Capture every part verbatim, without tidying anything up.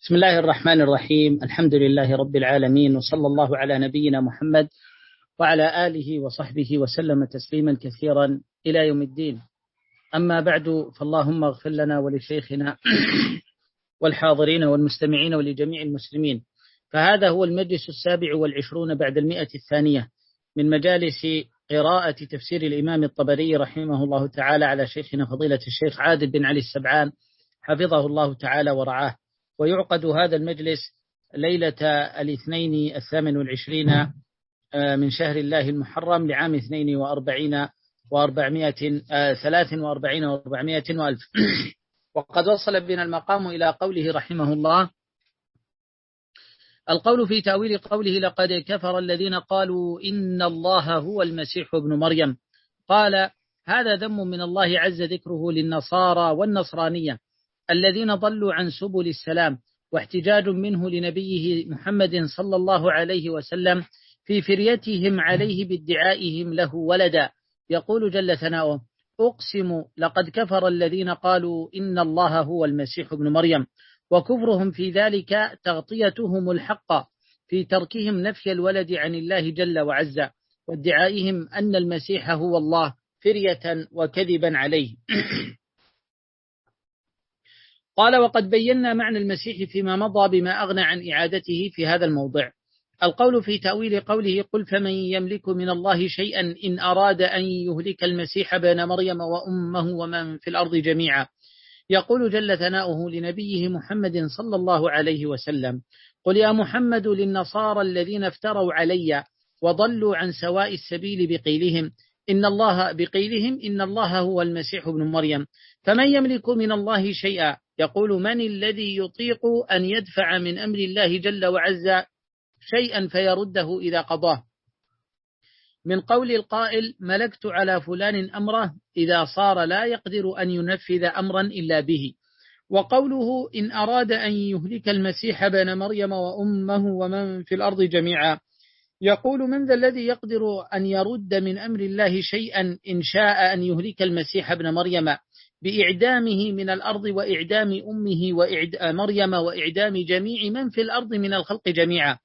بسم الله الرحمن الرحيم. الحمد لله رب العالمين، وصلى الله على نبينا محمد وعلى آله وصحبه وسلم تسليما كثيرا إلى يوم الدين. أما بعد، فاللهم اغفر لنا ولشيخنا والحاضرين والمستمعين ولجميع المسلمين. فهذا هو المجلس السابع والعشرون بعد المئة الثانية من مجالس قراءة تفسير الإمام الطبري رحمه الله تعالى على شيخنا فضيلة الشيخ عادل بن علي السبعان حفظه الله تعالى ورعاه. ويعقد هذا المجلس ليلة الاثنين الثامن والعشرين من شهر الله المحرم لعام اثنين وأربعين وأربعمائة ثلاث وأربعين وأربعمائة وألف. وقد وصل بنا المقام إلى قوله رحمه الله: القول في تأويل قوله لقد كفر الذين قالوا إن الله هو المسيح ابن مريم. قال: هذا ذم من الله عز ذكره للنصارى والنصرانية الذين ضلوا عن سبل السلام، واحتجاج منه لنبيه محمد صلى الله عليه وسلم في فريتهم عليه بادعائهم له ولدا. يقول جل ثناؤه: أقسم لقد كفر الذين قالوا إن الله هو المسيح ابن مريم. وكفرهم في ذلك تغطيتهم الحق في تركهم نفي الولد عن الله جل وعز، وادعائهم أن المسيح هو الله فرية وكذبا عليه. قال: وقد بينا معنى المسيح فيما مضى بما أغنى عن إعادته في هذا الموضع. القول في تأويل قوله: قل فمن يملك من الله شيئا إن أراد أن يهلك المسيح ابن مريم وأمه ومن في الأرض جميعا. يقول جل ثناؤه لنبيه محمد صلى الله عليه وسلم: قل يا محمد للنصارى الذين افتروا علي وضلوا عن سواء السبيل بقيلهم إن الله بقيلهم إن الله هو المسيح ابن مريم، فمن يملك من الله شيئا. يقول: من الذي يطيق أن يدفع من أمر الله جل وعز شيئا فيرده إذا قضاه؟ من قول القائل: ملكت على فلان أمره، إذا صار لا يقدر أن ينفذ أمرا إلا به. وقوله: إن أراد أن يهلك المسيح ابن مريم وأمه ومن في الأرض جميعا. يقول: من ذا الذي يقدر أن يرد من أمر الله شيئا إن شاء أن يهلك المسيح ابن مريم بإعدامه من الأرض وإعدام أمه وإعدام مريم وإعدام جميع من في الأرض من الخلق جميعا.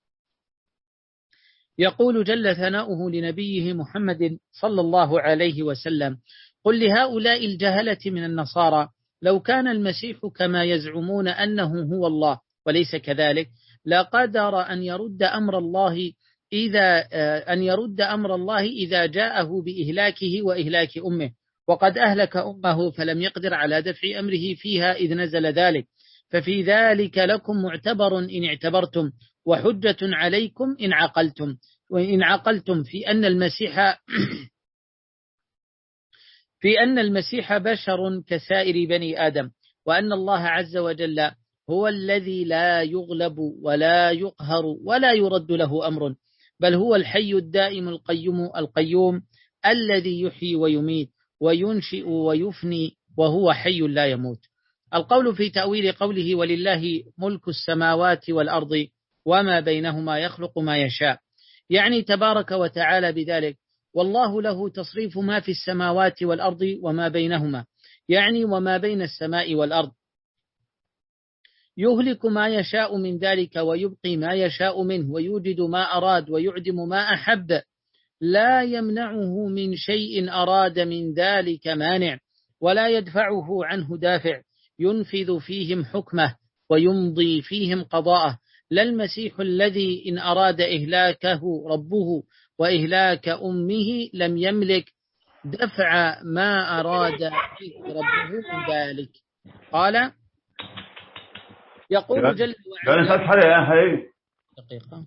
يقول جل ثناؤه لنبيه محمد صلى الله عليه وسلم: قل لهؤلاء الجهلة من النصارى لو كان المسيح كما يزعمون أنه هو الله وليس كذلك لقدر أن يرد أمر الله إذا أن يرد أمر الله إذا جاءه بإهلاكه وإهلاك أمه، وقد أهلك أمه فلم يقدر على دفع أمره فيها إذ نزل ذلك. ففي ذلك لكم معتبر إن اعتبرتم، وحجة عليكم إن عقلتم وإن عقلتم في أن المسيح في أن المسيح بشر كسائر بني آدم، وأن الله عز وجل هو الذي لا يغلب ولا يقهر ولا يرد له أمر، بل هو الحي الدائم القيوم القيوم الذي يحيي ويميت وينشئ ويفني، وهو حي لا يموت. القول في تأويل قوله: ولله ملك السماوات والأرض وما بينهما يخلق ما يشاء. يعني تبارك وتعالى بذلك: والله له تصريف ما في السماوات والأرض وما بينهما، يعني وما بين السماء والأرض، يهلك ما يشاء من ذلك ويبقي ما يشاء منه، ويوجد ما أراد ويعدم ما أحب، لا يمنعه من شيء أراد من ذلك مانع، ولا يدفعه عنه دافع، ينفذ فيهم حكمه ويمضي فيهم قضاءه. لا المسيح الذي إن أراد إهلاكه ربه وإهلاك أمه لم يملك دفع ما أراد ربه من ذلك. قال: يقول جل وعلا: دقيقة.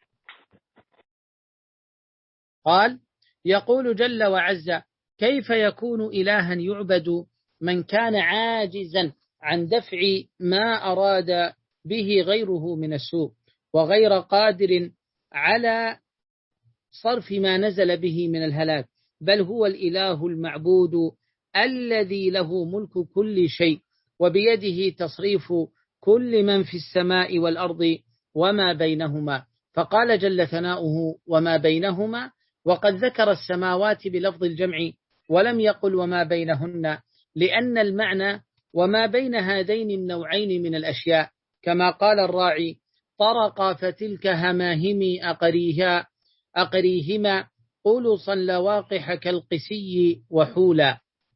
قال: يقول جل وعز: كيف يكون إلها يعبد من كان عاجزا عن دفع ما أراد به غيره من السوء، وغير قادر على صرف ما نزل به من الهلاك، بل هو الإله المعبود الذي له ملك كل شيء وبيده تصريف كل من في السماء والأرض وما بينهما. فقال جل ثناؤه: وما بينهما، وقد ذكر السماوات بلفظ الجمع ولم يقل وما بينهن، لأن المعنى وما بين هذين النوعين من الأشياء كما قال الراعي: طرق فتلك هماهمي أقريها أقريهما قلصا لواقح كالقسي وحولا.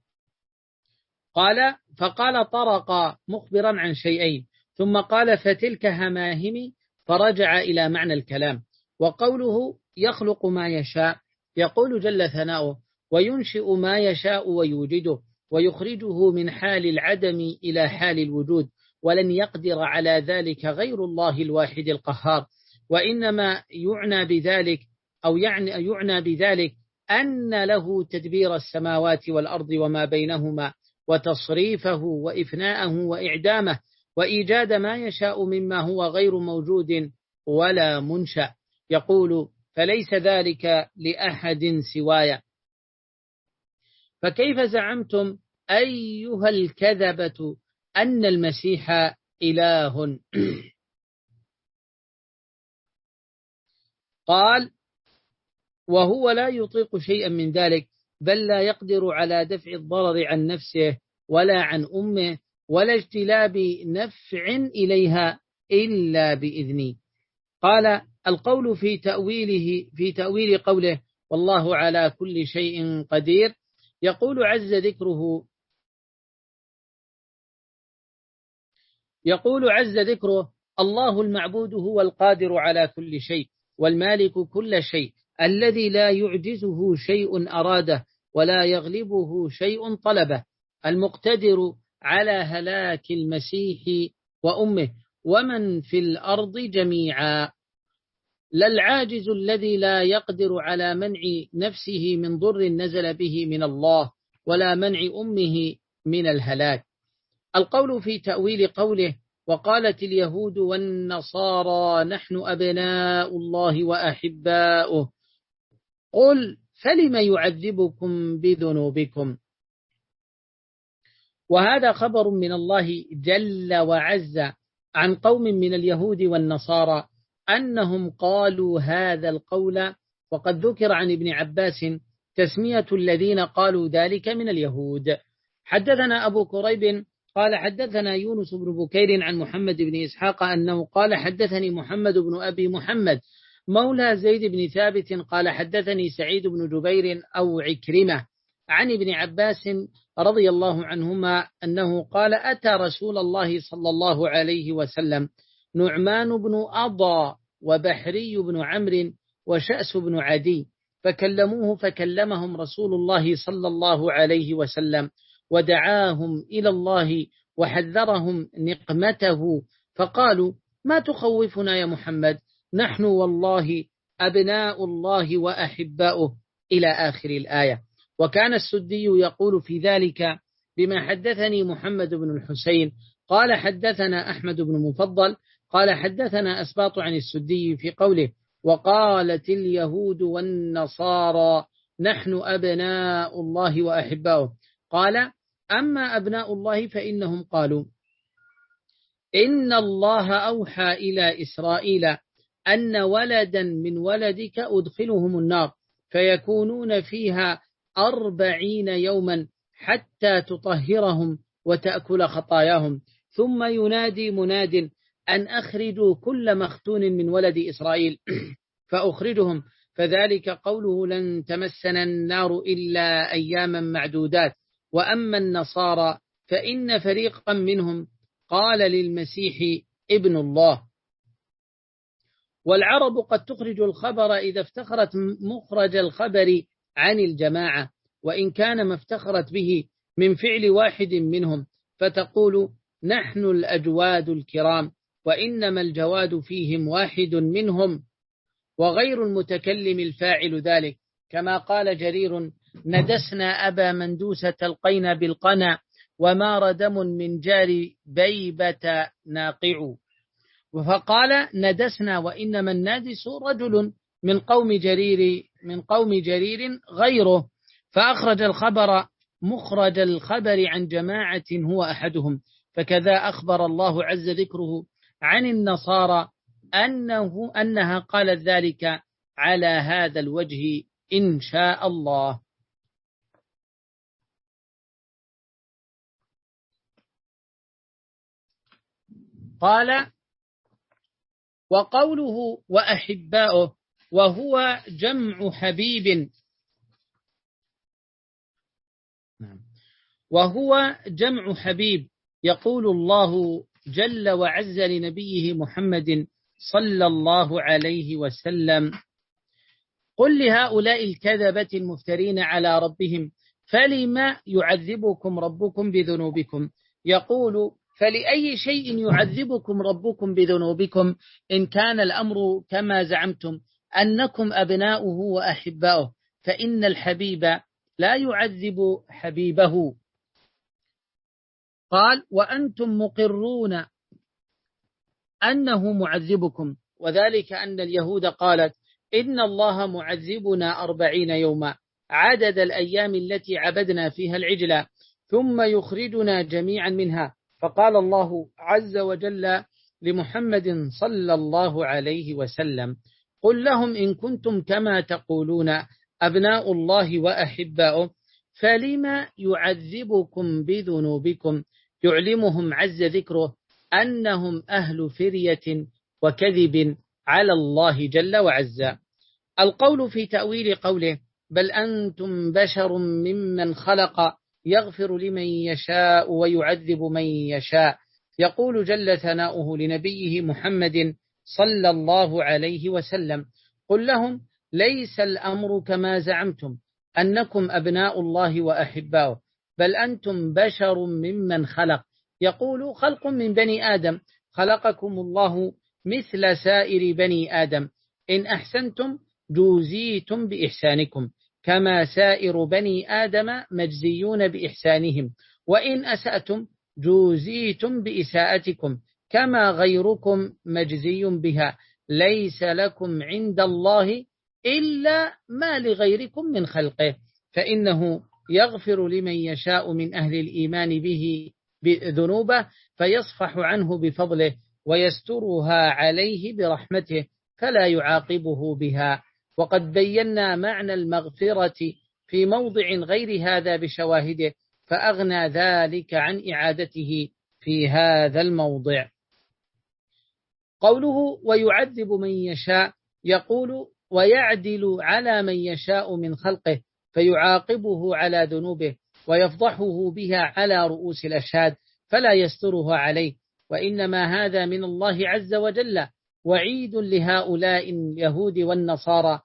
قال فقال طرق مخبرا عن شيئين، ثم قال فتلك هماهمي فرجع إلى معنى الكلام. وقوله يخلق ما يشاء، يقول جل ثناؤه: وينشئ ما يشاء ويوجده، ويخرجه من حال العدم إلى حال الوجود، ولن يقدر على ذلك غير الله الواحد القهار. وإنما يعنى بذلك أو يعني يعنى بذلك أن له تدبير السماوات والأرض وما بينهما، وتصريفه وإفناءه وإعدامه، وإيجاد ما يشاء مما هو غير موجود ولا منشأ. يقول: فليس ذلك لأحد سواي. فكيف زعمتم أيها الكذبة أن المسيح إله؟ قال: وهو لا يطيق شيئا من ذلك، بل لا يقدر على دفع الضرر عن نفسه ولا عن أمه ولا اجتلاب نفع إليها إلا بإذني. قال: القول في تأويله في تأويل قوله والله على كل شيء قدير، يقول عز ذكره يقول عز ذكره الله المعبود هو القادر على كل شيء، والمالك كل شيء، الذي لا يعجزه شيء أراده ولا يغلبه شيء طلبه، المقتدر على هلاك المسيح وأمه ومن في الأرض جميعا، لا العاجز الذي لا يقدر على منع نفسه من ضر نزل به من الله، ولا منع أمه من الهلاك. القول في تأويل قوله وقالت اليهود والنصارى نحن أبناء الله وأحباؤه، قل فلم يعذبكم بذنوبكم. وهذا خبر من الله جل وعز عن قوم من اليهود والنصارى أنهم قالوا هذا القول، وقد ذكر عن ابن عباس تسمية الذين قالوا ذلك من اليهود. حدثنا أبو كريب قال حدثنا يونس بن بكير عن محمد بن إسحاق أنه قال حدثني محمد بن أبي محمد مولى زيد بن ثابت قال حدثني سعيد بن جبير أو عكرمة عن ابن عباس رضي الله عنهما أنه قال أتى رسول الله صلى الله عليه وسلم نعمان بن أضى وبحري بن عمرو وشأس بن عدي، فكلموه فكلمهم رسول الله صلى الله عليه وسلم ودعاهم إلى الله وحذرهم نقمته، فقالوا ما تخوفنا يا محمد، نحن والله أبناء الله وأحباؤه إلى آخر الآية. وكان السدي يقول في ذلك بما حدثني محمد بن الحسين قال حدثنا أحمد بن مفضل قال حدثنا أسباط عن السدي في قوله وقالت اليهود والنصارى نحن أبناء الله وأحباؤه، قال أما أبناء الله فإنهم قالوا إن الله أوحى إلى إسرائيل أن ولدا من ولدك أدخلهم النار فيكونون فيها أربعين يوما حتى تطهرهم وتأكل خطاياهم، ثم ينادي مناد أن أخرجوا كل مختون من ولد إسرائيل فأخرجهم، فذلك قوله لن تمسنا النار إلا أياما معدودات. وأما النصارى فإن فريقا منهم قال للمسيح ابن الله. والعرب قد تخرج الخبر إذا افتخرت مخرج الخبر عن الجماعة، وإن كان ما افتخرت به من فعل واحد منهم، فتقول نحن الأجواد الكرام، وإنما الجواد فيهم واحد منهم وغير المتكلم الفاعل ذلك، كما قال جرير ندسنا أبا مندوسة القينا بالقنا وما ردم من جار بيبة ناقع. فقال ندسنا وإنما النادس رجل من قوم جرير من قوم جرير غيره، فأخرج الخبر مخرج الخبر عن جماعة هو أحدهم. فكذا أخبر الله عز ذكره عن النصارى أنه أنها قالت ذلك على هذا الوجه إن شاء الله. قال وقوله وأحباؤه وهو جمع حبيب، وهو جمع حبيب. يقول الله جل وعز لنبيه محمد صلى الله عليه وسلم: قل لهؤلاء الكذبة المفترين على ربهم فلما يعذبكم ربكم بذنوبكم. يقول: فلأي شيء يعذبكم ربكم بذنوبكم إن كان الأمر كما زعمتم أنكم أبناؤه وأحباؤه، فإن الحبيب لا يعذب حبيبه. قال: وأنتم مقرون أنه معذبكم، وذلك أن اليهود قالت: إن الله معذبنا أربعين يوما عدد الأيام التي عبدنا فيها العجل ثم يخرجنا جميعا منها. فقال الله عز وجل لمحمد صلى الله عليه وسلم: قل لهم إن كنتم كما تقولون أبناء الله وأحباؤه فلما يعذبكم بذنوبكم. يعلمهم عز ذكره أنهم أهل فرية وكذب على الله جل وعز. القول في تأويل قوله: بل أنتم بشر ممن خلق يغفر لمن يشاء ويعذب من يشاء. يقول جل ثناؤه لنبيه محمد صلى الله عليه وسلم: قل لهم ليس الأمر كما زعمتم أنكم أبناء الله وأحباؤه، بل أنتم بشر ممن خلق. يقول: خلق من بني آدم، خلقكم الله مثل سائر بني آدم، إن أحسنتم جوزيتم بإحسانكم كما سائر بني آدم مجزيون بإحسانهم، وإن أسأتم جوزيتم بإساءتكم كما غيركم مجزي بها. ليس لكم عند الله إلا ما لغيركم من خلقه، فإنه يغفر لمن يشاء من أهل الإيمان به بذنوبه فيصفح عنه بفضله ويسترها عليه برحمته فلا يعاقبه بها. وقد بينا معنى المغفرة في موضع غير هذا بشواهده، فأغنى ذلك عن إعادته في هذا الموضع. قوله ويعذب من يشاء، يقول: ويعدل على من يشاء من خلقه فيعاقبه على ذنوبه ويفضحه بها على رؤوس الأشهاد فلا يسترها عليه، وإنما هذا من الله عز وجل وعيد لهؤلاء اليهود والنصارى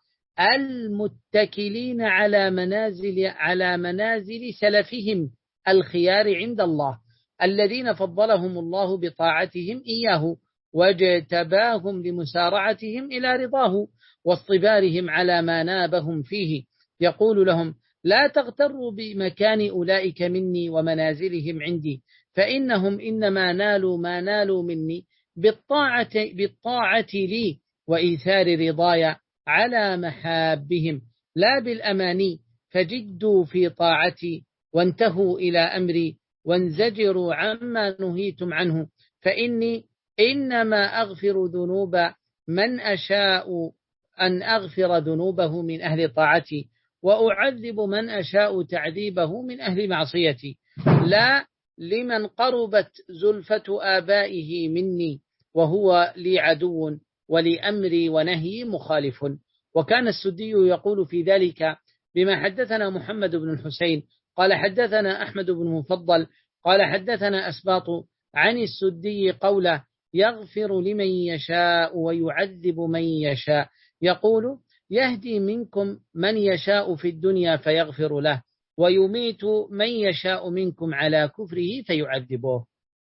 المتكلين على منازل على منازل سلفهم الخيار عند الله، الذين فضلهم الله بطاعتهم إياه واجتباهم لمسارعتهم إلى رضاه واصطبارهم على ما نابهم فيه. يقول لهم: لا تغتروا بمكان أولئك مني ومنازلهم عندي، فإنهم إنما نالوا ما نالوا مني بالطاعة, بالطاعة لي وإيثار رضايا على محابهم لا بالأماني، فجدوا في طاعتي وانتهوا إلى أمري وانزجروا عما نهيتم عنه، فإني إنما أغفر ذنوب من أشاء أن أغفر ذنوبه من أهل طاعتي، وأعذب من أشاء تعذيبه من أهل معصيتي، لا لمن قربت زلفة آبائه مني وهو لي عدو ولأمري ونهي مخالف. وكان السدي يقول في ذلك بما حدثنا محمد بن الحسين قال حدثنا أحمد بن مفضل قال حدثنا أسباط عن السدي قوله: يغفر لمن يشاء ويعذب من يشاء. يقول: يهدي منكم من يشاء في الدنيا فيغفر له، ويميت من يشاء منكم على كفره فيعذبه.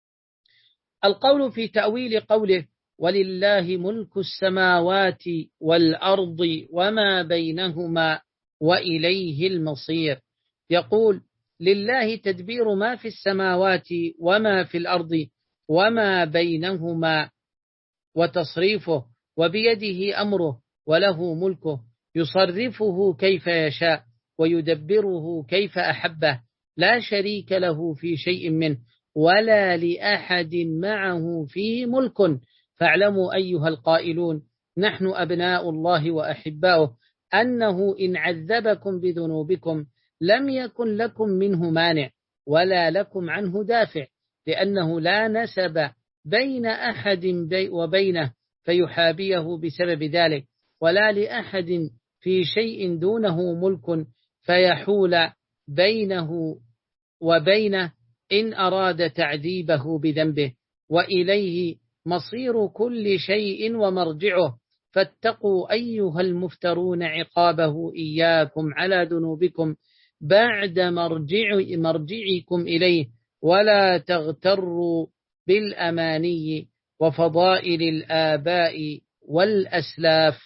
القول في تأويل قوله: ولله ملك السماوات والأرض وما بينهما وإليه المصير. يقول: لله تدبير ما في السماوات وما في الأرض وما بينهما وتصريفه، وبيده أمره وله ملكه، يصرفه كيف يشاء ويدبره كيف أحبه، لا شريك له في شيء منه ولا لأحد معه فيه ملك. فاعلموا أيها القائلون نحن أبناء الله وأحباؤه أنه إن عذبكم بذنوبكم لم يكن لكم منه مانع ولا لكم عنه دافع، لأنه لا نسب بين أحد وبينه، فيحابيه بسبب ذلك، ولا لأحد في شيء دونه ملك فيحول بينه وبينه إن أراد تعذيبه بذنبه، وإليه مصير كل شيء ومرجعه، فاتقوا أيها المفترون عقابه إياكم على ذنوبكم بعد مرجع مرجعكم إليه، ولا تغتروا بالأماني وفضائل الآباء والأسلاف.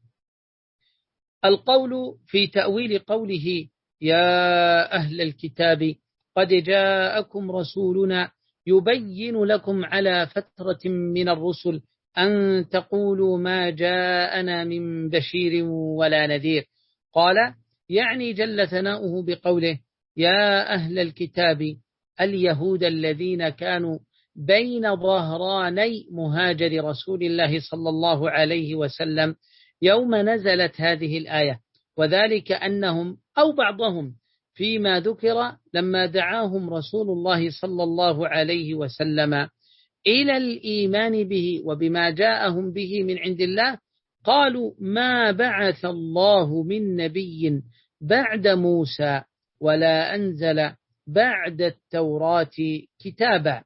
القول في تأويل قوله يا أهل الكتاب قد جاءكم رسولنا يبين لكم على فترة من الرسل أن تقولوا ما جاءنا من بشير ولا نذير. قال يعني جل ثناؤه بقوله يا أهل الكتاب اليهود الذين كانوا بين ظهراني مهاجر رسول الله صلى الله عليه وسلم يوم نزلت هذه الآية، وذلك أنهم أو بعضهم فيما ذكر لما دعاهم رسول الله صلى الله عليه وسلم إلى الإيمان به وبما جاءهم به من عند الله قالوا ما بعث الله من نبي بعد موسى ولا أنزل بعد التوراة كتابا.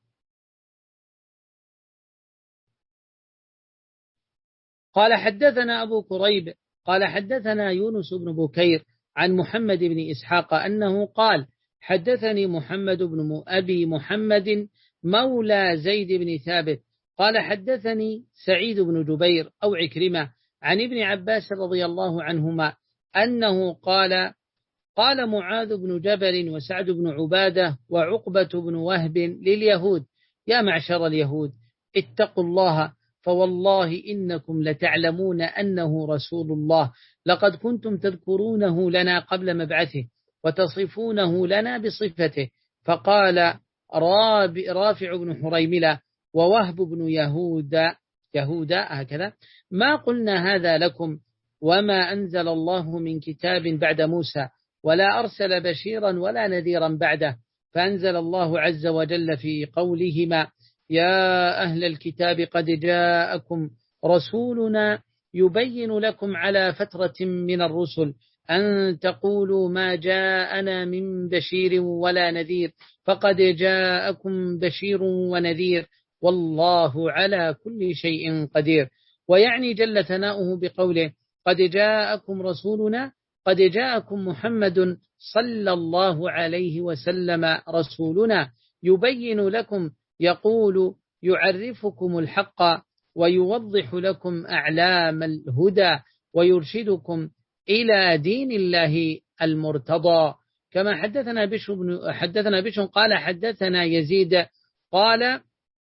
قال حدثنا أبو كريب قال حدثنا يونس بن بكير عن محمد بن إسحاق أنه قال حدثني محمد بن أبي محمد مولى زيد بن ثابت قال حدثني سعيد بن جبير أو عكرمة عن ابن عباس رضي الله عنهما أنه قال قال معاذ بن جبل وسعد بن عبادة وعقبة بن وهب لليهود يا معشر اليهود اتقوا الله فوالله إنكم لتعلمون أنه رسول الله، لقد كنتم تذكرونه لنا قبل مبعثه وتصفونه لنا بصفته. فقال رافع بن حريملة ووهب بن يهودا يهودا هكذا ما قلنا هذا لكم وما أنزل الله من كتاب بعد موسى ولا أرسل بشيرا ولا نذيرا بعده. فأنزل الله عز وجل في قولهما يا أهل الكتاب قد جاءكم رسولنا يبين لكم على فترة من الرسل أن تقولوا ما جاءنا من بشير ولا نذير فقد جاءكم بشير ونذير والله على كل شيء قدير. ويعني جل ثناؤه بقوله قد جاءكم رسولنا قد جاءكم محمد صلى الله عليه وسلم رسولنا يبين لكم يقول يعرفكم الحق ويوضح لكم أعلام الهدى ويرشدكم إلى دين الله المرتضى. كما حدثنا بشر بن حدثنا بشر قال حدثنا يزيد قال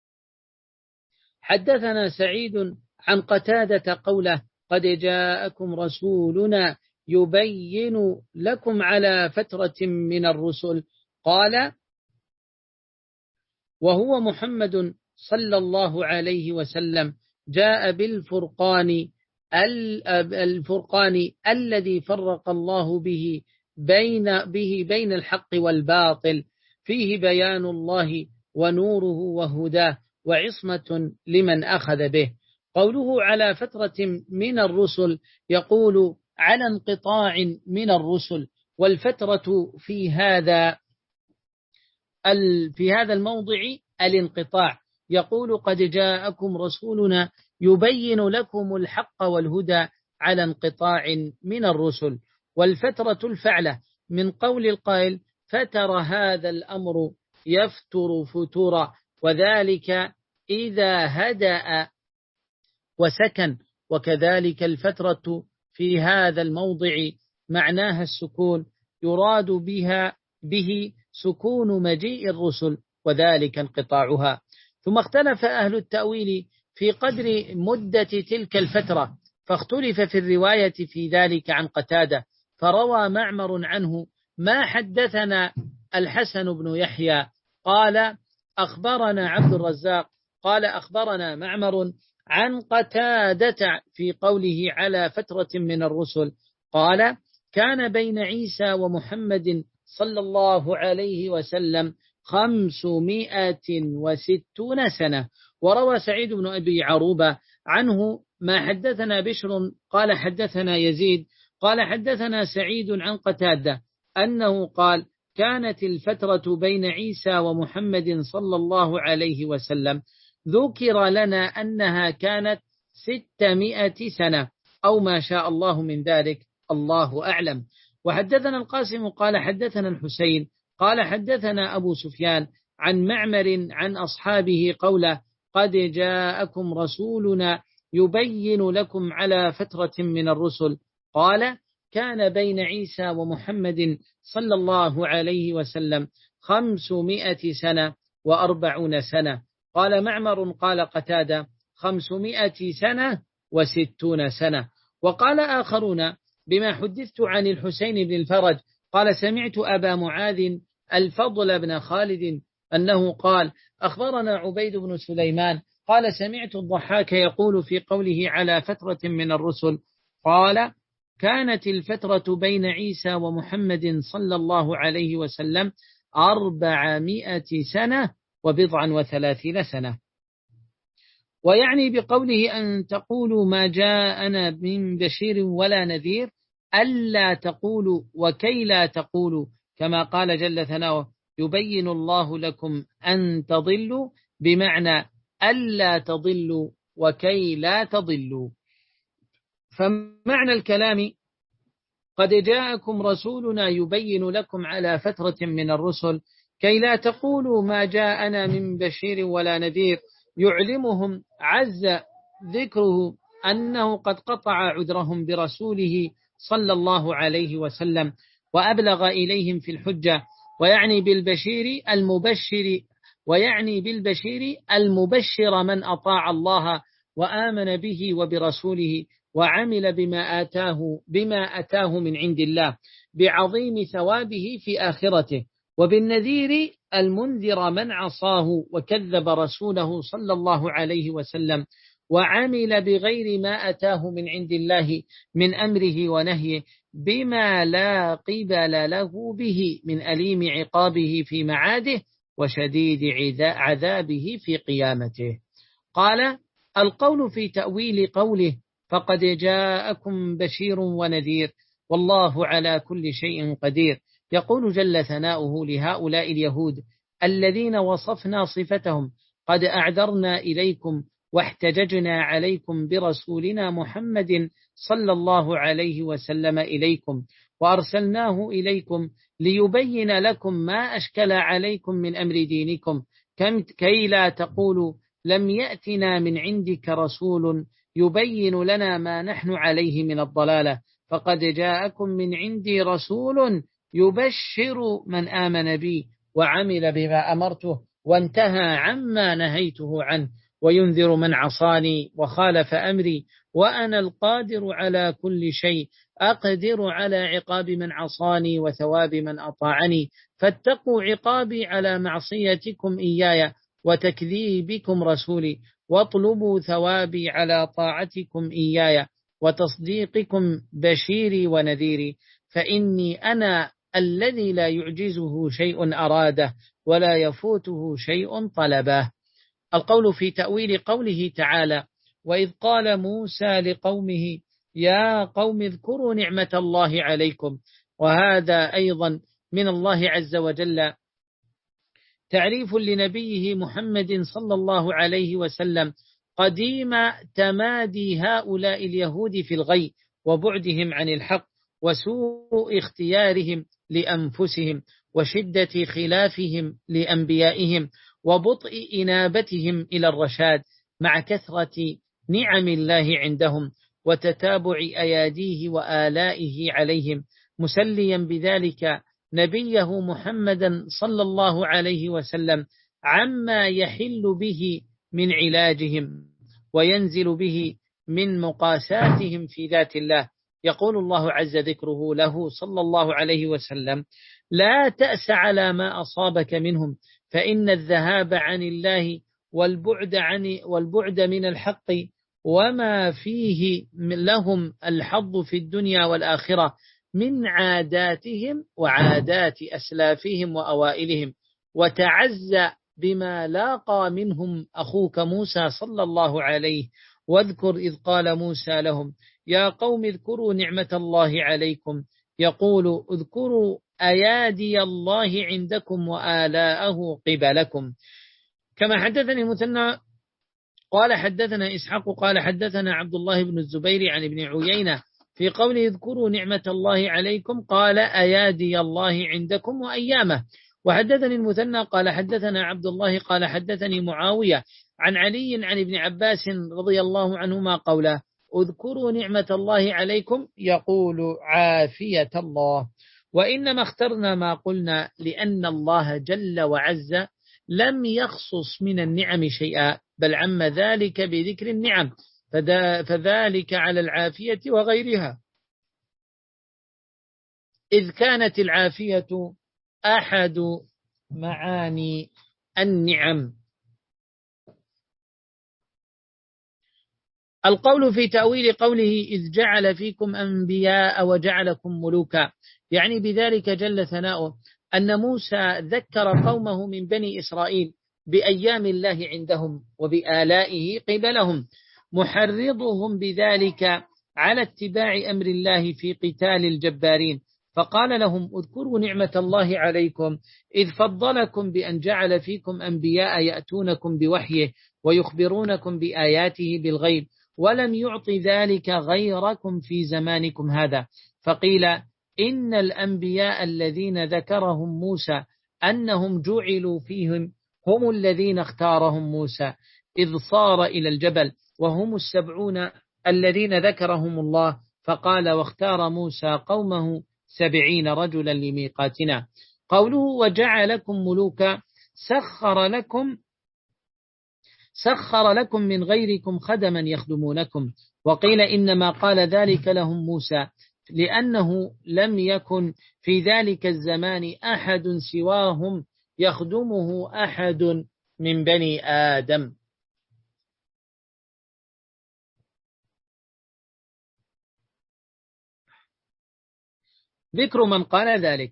حدثنا سعيد عن قتادة قوله قد جاءكم رسولنا يبين لكم على فترة من الرسل قال وهو محمد صلى الله عليه وسلم جاء بالفرقان الفرقان الذي فرق الله به بين به بين الحق والباطل فيه بيان الله ونوره وهداه وعصمة لمن أخذ به. قوله على فترة من الرسل يقول على انقطاع من الرسل، والفترة في هذا في هذا الموضع الانقطاع. يقول قد جاءكم رسولنا يبين لكم الحق والهدى على انقطاع من الرسل، والفترة الفعلة من قول القائل فتر هذا الأمر يفتر فتورا، وذلك إذا هدأ وسكن. وكذلك الفترة في هذا الموضع معناها السكون يراد بها به سكون مجيء الرسل وذلك انقطاعها. ثم اختلف أهل التأويل في قدر مدة تلك الفترة، فاختلف في الرواية في ذلك عن قتادة، فروى معمر عنه ما حدثنا الحسن بن يحيى قال أخبرنا عبد الرزاق قال أخبرنا معمر عن قتادة في قوله على فترة من الرسل قال كان بين عيسى ومحمد صلى الله عليه وسلم خمسمائة وستون سنة. وروى سعيد بن أبي عروبة عنه ما حدثنا بشر قال حدثنا يزيد قال حدثنا سعيد عن قتادة أنه قال كانت الفترة بين عيسى ومحمد صلى الله عليه وسلم ذكر لنا أنها كانت ستمائة سنة أو ما شاء الله من ذلك، الله أعلم. وحدثنا القاسم قال حدثنا الحسين قال حدثنا أبو سفيان عن معمر عن أصحابه قوله قد جاءكم رسولنا يبين لكم على فترة من الرسل. قال كان بين عيسى ومحمد صلى الله عليه وسلم خمسمائة سنة وأربعون سنة. قال معمر قال قتادة خمسمائة سنة وستون سنة. وقال آخرون بما حدثت عن الحسين بن الفرج قال سمعت أبا معاذ الفضل بن خالد أنه قال أخبرنا عبيد بن سليمان قال سمعت الضحاك يقول في قوله على فترة من الرسل قال كانت الفترة بين عيسى ومحمد صلى الله عليه وسلم أربعمائة سنة وبضعا وثلاثين سنة. ويعني بقوله أن تقولوا ما جاءنا من بشير ولا نذير ألا تقولوا وكي لا تقولوا، كما قال جل ثناؤه يبين الله لكم أن تضلوا، بمعنى ألا تضلوا وكي لا تضلوا. فمعنى الكلام قد جاءكم رسولنا يبين لكم على فترة من الرسل كي لا تقولوا ما جاءنا من بشير ولا نذير، يعلمهم عز ذكره أنه قد قطع عذرهم برسوله صلى الله عليه وسلم وأبلغ إليهم في الحجة. ويعني بالبشير المبشر ويعني بالبشير المبشر من أطاع الله وآمن به وبرسوله وعمل بما آتاه بما أتاه من عند الله بعظيم ثوابه في آخرته. وبالنذير المنذر من عصاه وكذب رسوله صلى الله عليه وسلم وعمل بغير ما أتاه من عند الله من أمره ونهيه بما لا قبل له به من أليم عقابه في معاده وشديد عذابه في قيامته. قال القول في تأويل قوله فقد جاءكم بشير ونذير والله على كل شيء قدير. يقول جل ثناؤه لهؤلاء اليهود الذين وصفنا صفتهم قد أعذرنا إليكم واحتججنا عليكم برسولنا محمد صلى الله عليه وسلم إليكم وأرسلناه إليكم ليبين لكم ما أشكل عليكم من أمر دينكم كي لا تقولوا لم يأتنا من عندك رسول يبين لنا ما نحن عليه من الضلالة، فقد جاءكم من عندي رسول يبشر من آمن بي وعمل بما أمرته وانتهى عما نهيته عنه وينذر من عصاني وخالف أمري وأنا القادر على كل شيء أقدر على عقاب من عصاني وثواب من أطاعني، فاتقوا عقابي على معصيتكم إياي وتكذيبكم رسولي واطلبوا ثوابي على طاعتكم إياي وتصديقكم بشيري ونذيري، فإني أنا الذي لا يعجزه شيء أراده ولا يفوته شيء طلبه. القول في تأويل قوله تعالى وإذ قال موسى لقومه يا قوم اذكروا نعمة الله عليكم، وهذا أيضا من الله عز وجل تعريف لنبيه محمد صلى الله عليه وسلم قديم تمادي هؤلاء اليهود في الغي وبعدهم عن الحق وسوء اختيارهم لأنفسهم وشدة خلافهم لأنبيائهم وبطء إنابتهم إلى الرشاد مع كثرة نعم الله عندهم وتتابع أياديه وآلائه عليهم، مسليا بذلك نبيه محمدا صلى الله عليه وسلم عما يحل به من علاجهم وينزل به من مقاساتهم في ذات الله. يقول الله عز ذكره له صلى الله عليه وسلم لا تأس على ما أصابك منهم فإن الذهاب عن الله والبعد عن والبعد من الحق وما فيه لهم الحظ في الدنيا والآخرة من عاداتهم وعادات أسلافهم وأوائلهم، وتعزى بما لاقى منهم أخوك موسى صلى الله عليه واذكر إذ قال موسى لهم يا قوم اذكروا نعمة الله عليكم يقول اذكروا أيادي الله عندكم وآلاءه قبلكم. كما حدثني المثنى قال حدثنا إسحاق قال حدثنا عبد الله بن الزبير عن ابن عيينة في قوله اذكروا نعمة الله عليكم قال أيادي الله عندكم وأيامه. وحدثني المثنى قال حدثنا عبد الله قال حدثني معاوية عن علي عن ابن عباس رضي الله عنهما قوله اذكروا نعمة الله عليكم يقول عافية الله. وإنما اخترنا ما قلنا لأن الله جل وعز لم يخصص من النعم شيئا بل عم ذلك بذكر النعم فذلك على العافية وغيرها إذ كانت العافية أحد معاني النعم. القول في تأويل قوله إذ جعل فيكم أنبياء وجعلكم ملوكا يعني بذلك جل ثناؤه أن موسى ذكر قومه من بني إسرائيل بأيام الله عندهم وبآلائه قبلهم محرضهم بذلك على اتباع أمر الله في قتال الجبارين فقال لهم اذكروا نعمة الله عليكم إذ فضلكم بأن جعل فيكم أنبياء يأتونكم بوحيه ويخبرونكم بآياته بالغيب ولم يعط ذلك غيركم في زمانكم هذا. فقيل إن الأنبياء الذين ذكرهم موسى أنهم جعلوا فيهم هم الذين اختارهم موسى إذ صار إلى الجبل وهم السبعون الذين ذكرهم الله فقال واختار موسى قومه سبعين رجلا لميقاتنا. قوله وجعلكم ملوكا سخر لكم سخر لكم من غيركم خدما يخدمونكم. وقيل إنما قال ذلك لهم موسى لأنه لم يكن في ذلك الزمان أحد سواهم يخدمه أحد من بني آدم. ذكر من قال ذلك.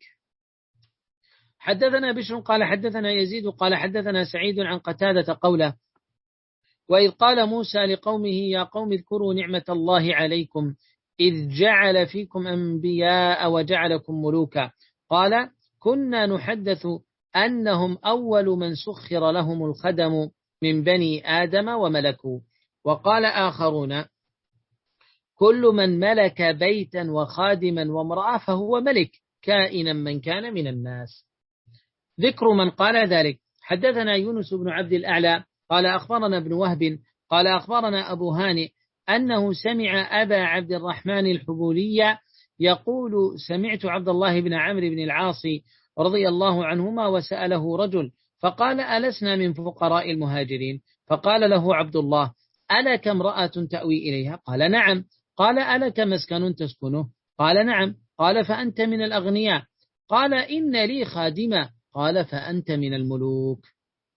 حدثنا بشر قال حدثنا يزيد قال حدثنا سعيد عن قتادة قوله وإذ قال موسى لقومه يا قوم اذكروا نعمة الله عليكم إذ جعل فيكم أنبياء وجعلكم ملوكا قال كنا نحدث أنهم أول من سخر لهم الخدم من بني آدم وملكوا. وقال آخرون كل من ملك بيتا وخادما وامرأة فهو ملك كائنا من كان من الناس. ذكر من قال ذلك. حدثنا يونس بن عبد الأعلى قال أخبرنا ابن وهب قال أخبرنا أبو هانئ أنه سمع أبا عبد الرحمن الحبولي يقول سمعت عبد الله بن عمرو بن العاص رضي الله عنهما وسأله رجل فقال ألسنا من فقراء المهاجرين؟ فقال له عبد الله ألك امرأة تأوي إليها؟ قال نعم. قال ألك مسكن تسكنه؟ قال نعم. قال فأنت من الأغنياء؟ قال إن لي خادمة. قال فأنت من الملوك.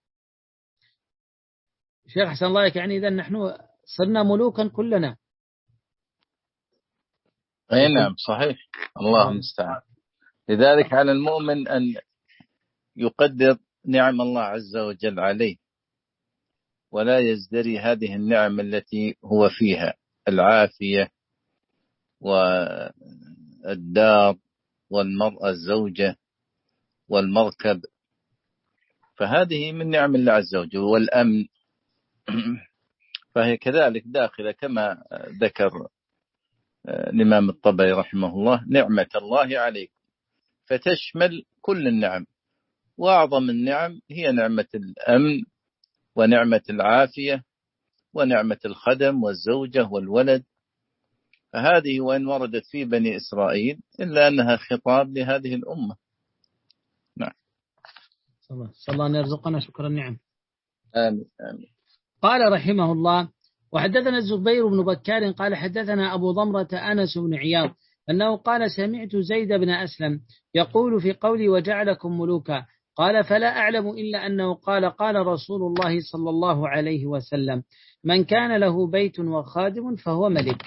شيخ حسن الله لك يعني إذا نحن صرنا ملوكا كلنا. أي نعم صحيح الله المستعان. لذلك على المؤمن أن يقدر نعم الله عز وجل عليه ولا يزدري هذه النعم التي هو فيها العافية والدار والمرأة الزوجة والمركب فهذه من نعم الله عز وجل والأمن فهي كذلك داخلة كما ذكر الإمام الطبري رحمه الله نعمة الله عليكم فتشمل كل النعم وأعظم النعم هي نعمة الأمن ونعمة العافية ونعمة الخدم والزوجة والولد فهذه وإن وردت في بني إسرائيل إلا أنها خطاب لهذه الأمة. نعم صلى الله أن يرزقنا شكر النعم. آمين آمين. قال رحمه الله وحدثنا الزبير بن بكار قال حدثنا أبو ضمرة أنس بن عياض أنه قال سمعت زيد بن أسلم يقول في قولي وجعلكم ملوكا قال فلا أعلم إلا أنه قال قال رسول الله صلى الله عليه وسلم من كان له بيت وخادم فهو ملك.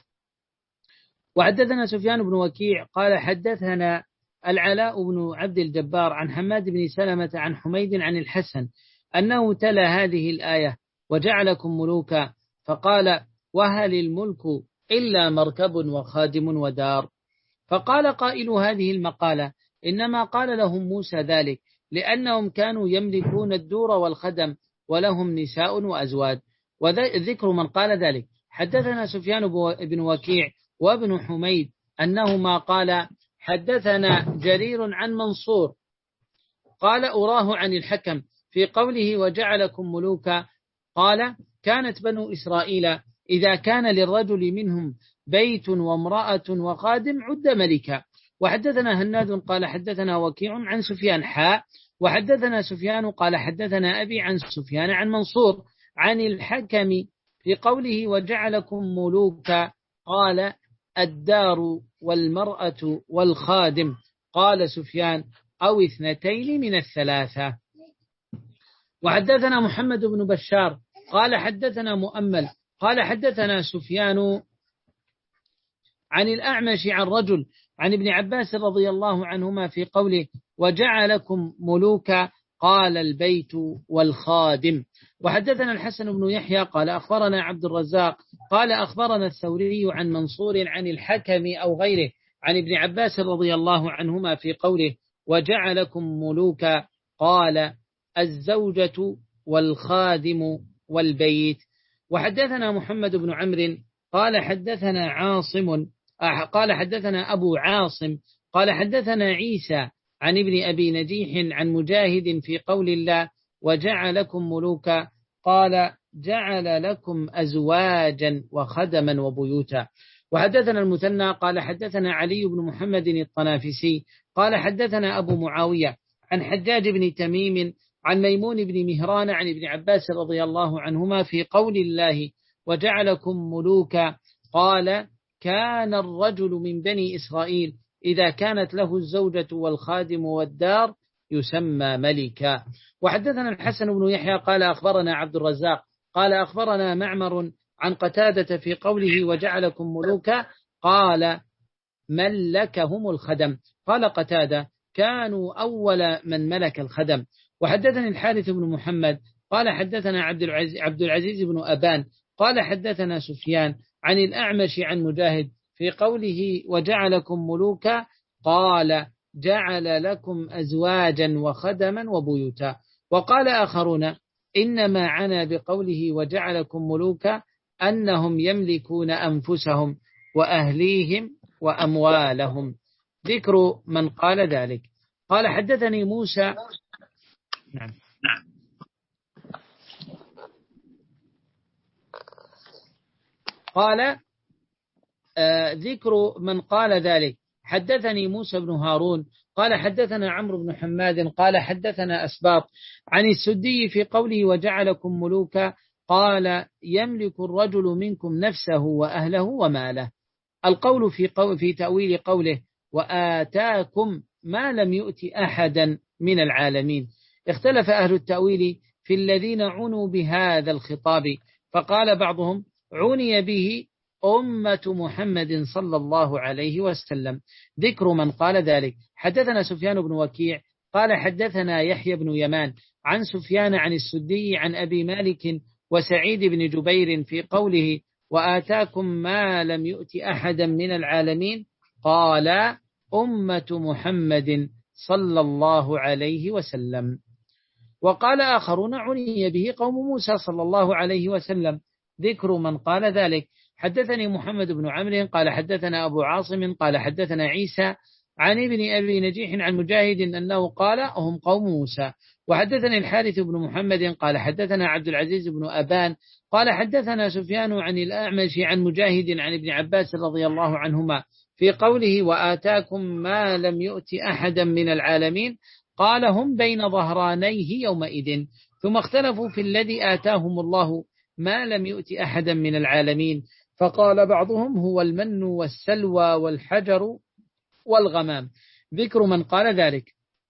وحدثنا سفيان بن وكيع قال حدثنا العلاء بن عبد الجبار عن حماد بن سلمة عن حميد عن الحسن أنه تلا هذه الآية وجعلكم ملوكا فقال: وهل الملك إلا مركب وخادم ودار؟ فقال قائل هذه المقالة: إنما قال لهم موسى ذلك لأنهم كانوا يملكون الدور والخدم ولهم نساء وأزواج. وذكر من قال ذلك: حدثنا سفيان بن وكيع وابن حميد أنهما قال: حدثنا جرير عن منصور قال: أراه عن الحكم في قوله: وجعلكم ملوكا، قال: كانت بنو إسرائيل إذا كان للرجل منهم بيت وامرأة وخادم عد ملكا. وحدثنا هناد قال حدثنا وكيع عن سفيان حاء وحدثنا سفيان قال حدثنا أبي عن سفيان عن منصور عن الحكم في قوله: وجعلكم ملوكا، قال: الدار والمرأة والخادم. قال سفيان: أو اثنتين من الثلاثة. وحدثنا محمد بن بشار قال حدثنا مؤمل قال حدثنا سفيان عن الأعمش عن رجل عن ابن عباس رضي الله عنهما في قوله: وجعلكم ملوكا، قال: البيت والخادم. وحدثنا الحسن بن يحيى قال أخبرنا عبد الرزاق قال أخبرنا الثوري عن منصور عن الحكم أو غيره عن ابن عباس رضي الله عنهما في قوله: وجعلكم ملوكا، قال: الزوجة والخادم والبيت. وحدثنا محمد بن عمرو قال حدثنا عاصم قال حدثنا أبو عاصم قال حدثنا عيسى عن ابن أبي نجيح عن مجاهد في قول الله: وجعلكم ملوكا، قال: جعل لكم أزواجا وخدما وبيوتا. وحدثنا المثنى قال حدثنا علي بن محمد الطنافسي قال حدثنا أبو معاوية عن حجاج بن تميم عن ميمون بن مهران عن ابن عباس رضي الله عنهما في قول الله: وجعلكم ملوكا، قال: كان الرجل من بني إسرائيل إذا كانت له الزوجة والخادم والدار يسمى ملكا. وحدثنا الحسن بن يحيى قال أخبرنا عبد الرزاق قال أخبرنا معمر عن قتادة في قوله: وجعلكم ملوكا، قال: ملكهم الخدم. قال قتادة: كانوا أول من ملك الخدم. وحدثني الحارث بن محمد قال حدثنا عبد العزيز, عبد العزيز بن أبان قال حدثنا سفيان عن الأعمش عن مجاهد في قوله: وجعلكم ملوكا، قال: جعل لكم أزواجا وخدما وبيوتا. وقال آخرون: إنما عنا بقوله: وجعلكم ملوكا أنهم يملكون أنفسهم وأهليهم وأموالهم. ذكر من قال ذلك. قال حدثني موسى نعم نعم قال آه ذكر من قال ذلك. حدثني موسى بن هارون قال حدثنا عمرو بن حماد قال حدثنا أسباط عن السدي في قوله: وجعلكم ملوكا، قال: يملك الرجل منكم نفسه وأهله وماله. القول في, قول في تأويل قوله: وآتاكم ما لم يؤت أحدا من العالمين. اختلف أهل التأويل في الذين عنوا بهذا الخطاب، فقال بعضهم: عني به أمة محمد صلى الله عليه وسلم. ذكر من قال ذلك. حدثنا سفيان بن وكيع قال حدثنا يحيى بن يمان عن سفيان عن السدي عن أبي مالك وسعيد بن جبير في قوله: وآتاكم ما لم يؤت أحدا من العالمين، قال: أمة محمد صلى الله عليه وسلم. وقال آخرون: عني به قوم موسى صلى الله عليه وسلم. ذكر من قال ذلك. حدثني محمد بن عمرو قال حدثنا أبو عاصم قال حدثنا عيسى عن ابن أبي نجيح عن مجاهد أنه قال: هم قوم موسى. وحدثني الحارث بن محمد قال حدثنا عبد العزيز بن أبان قال حدثنا سفيان عن الأعمش عن مجاهد عن ابن عباس رضي الله عنهما في قوله: وآتاكم ما لم يؤت أحدا من العالمين، قال: هم بين ظهرانيه يومئذ. ثم اختلفوا في الذي آتاهم الله ما لم يؤت أحدا من العالمين، فقال بعضهم: هو المن والسلوى والحجر والغمام. ذكر من قال ذلك.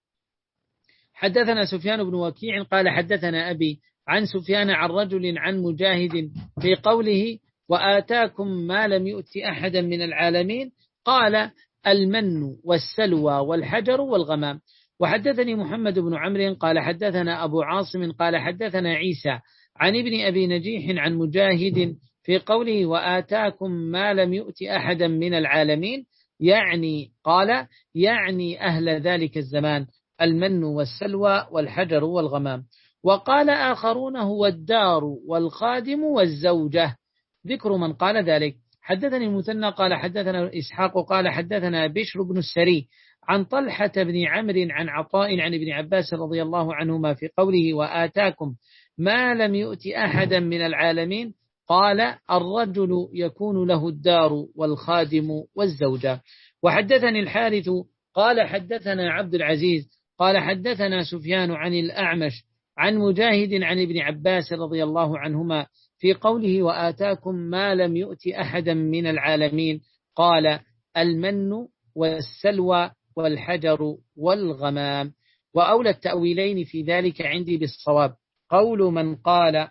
حدثنا سفيان بن وكيع قال حدثنا أبي عن سفيان عن رجل عن مجاهد في قوله: وآتاكم ما لم يؤت أحدا من العالمين، قال: المن والسلوى والحجر والغمام. وحدثني محمد بن عمرو قال حدثنا أبو عاصم قال حدثنا عيسى عن ابن أبي نجيح عن مجاهد في قوله وآتاكم ما لم يؤت أحدا من العالمين، يعني قال يعني أهل ذلك الزمان المن والسلوى والحجر والغمام. وقال آخرون هو الدار والخادم والزوجة، ذكر من قال ذلك. حدثني المثنى قال حدثنا إسحاق قال حدثنا بشر بن السري عن طلحة بن عمرو عن عطاء عن ابن عباس رضي الله عنهما في قوله وآتاكم ما لم يؤت أحدا من العالمين، قال الرجل يكون له الدار والخادم والزوجة. وحدثني الحارث قال حدثنا عبد العزيز قال حدثنا سفيان عن الأعمش عن مجاهد عن ابن عباس رضي الله عنهما في قوله وآتاكم ما لم يؤت أحدا من العالمين، قال المن والسلوى والحجر والغمام. وأولى التأويلين في ذلك عندي بالصواب قول من قال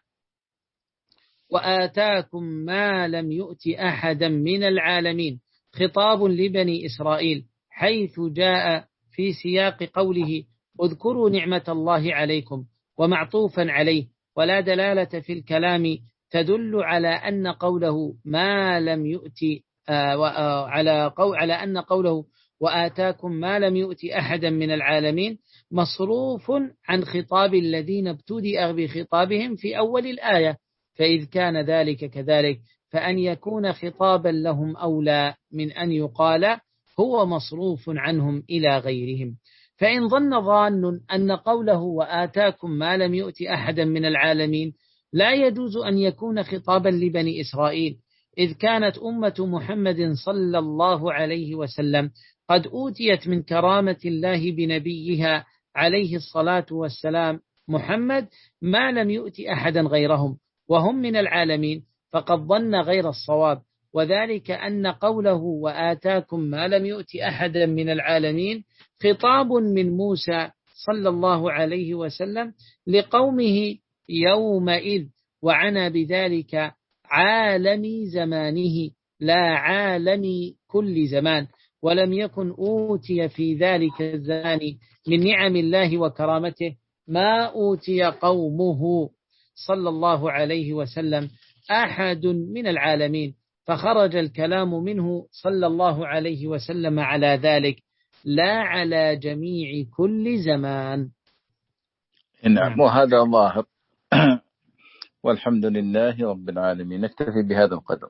وآتاكم ما لم يؤت أحدا من العالمين خطاب لبني إسرائيل، حيث جاء في سياق قوله اذكروا نعمة الله عليكم ومعطوفا عليه، ولا دلالة في الكلام تدل على أن قوله ما لم يؤت آه على, قو على أن قوله وآتاكم ما لم يؤت أحدا من العالمين مصروف عن خطاب الذين ابتدأ بخطابهم في أول الآية، فإذ كان ذلك كذلك فأن يكون خطابا لهم أولى من أن يقال هو مصروف عنهم إلى غيرهم. فإن ظن ظان أن قوله وآتاكم ما لم يؤت أحدا من العالمين لا يجوز أن يكون خطابا لبني إسرائيل، إذ كانت أمة محمد صلى الله عليه وسلم قد أوتيت من كرامة الله بنبيها عليه الصلاة والسلام محمد ما لم يؤت أحدا غيرهم وهم من العالمين، فقد ظن غير الصواب، وذلك أن قوله وآتاكم ما لم يؤت أحدا من العالمين خطاب من موسى صلى الله عليه وسلم لقومه يومئذ، وعنى بذلك عالم زمانه لا عالم كل زمان، ولم يكن أوتي في ذلك الزمان من نعم الله وكرامته ما أوتي قومه صلى الله عليه وسلم أحد من العالمين، فخرج الكلام منه صلى الله عليه وسلم على ذلك لا على جميع كل زمان. نعم، وهذا ظاهر. والحمد لله رب العالمين. نكتفي بهذا القدر.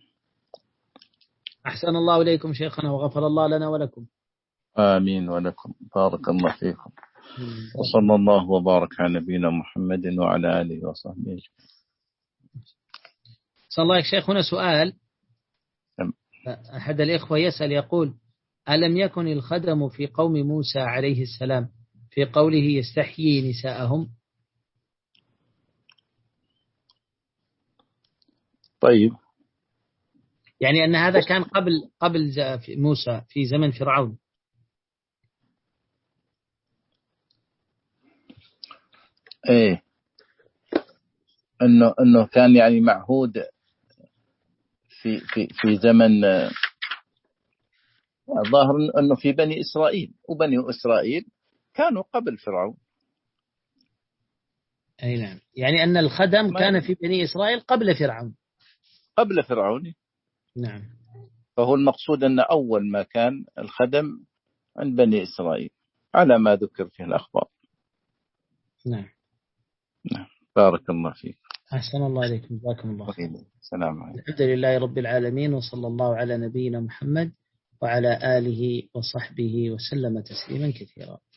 أحسن الله إليكم شيخنا وغفر الله لنا ولكم. آمين ولكم، بارك الله فيكم. وصلى الله وبارك على نبينا محمد وعلى آله وصحبه أجمعين. صلى الله عليك شيخ. هنا سؤال، أحد الإخوة يسأل يقول ألم يكن الخدم في قوم موسى عليه السلام في قوله يستحيي نساءهم؟ طيب، يعني أن هذا كان قبل قبل موسى في زمن فرعون. إيه، إنه إنه كان يعني معهود في في في زمن الظاهر إنه في بني إسرائيل، وبني إسرائيل كانوا قبل فرعون. أي نعم، يعني أن الخدم كان في بني إسرائيل قبل فرعون. قبل فرعون. نعم. فهو المقصود أن أول ما كان الخدم عند بني إسرائيل على ما ذكر في الأخبار. نعم. نعم، بارك الله فيك. أحسن الله عليكم، جزاكم الله خير. السلام عليكم. الحمد لله رب العالمين، وصلى الله على نبينا محمد وعلى آله وصحبه وسلم تسليما كثيرا.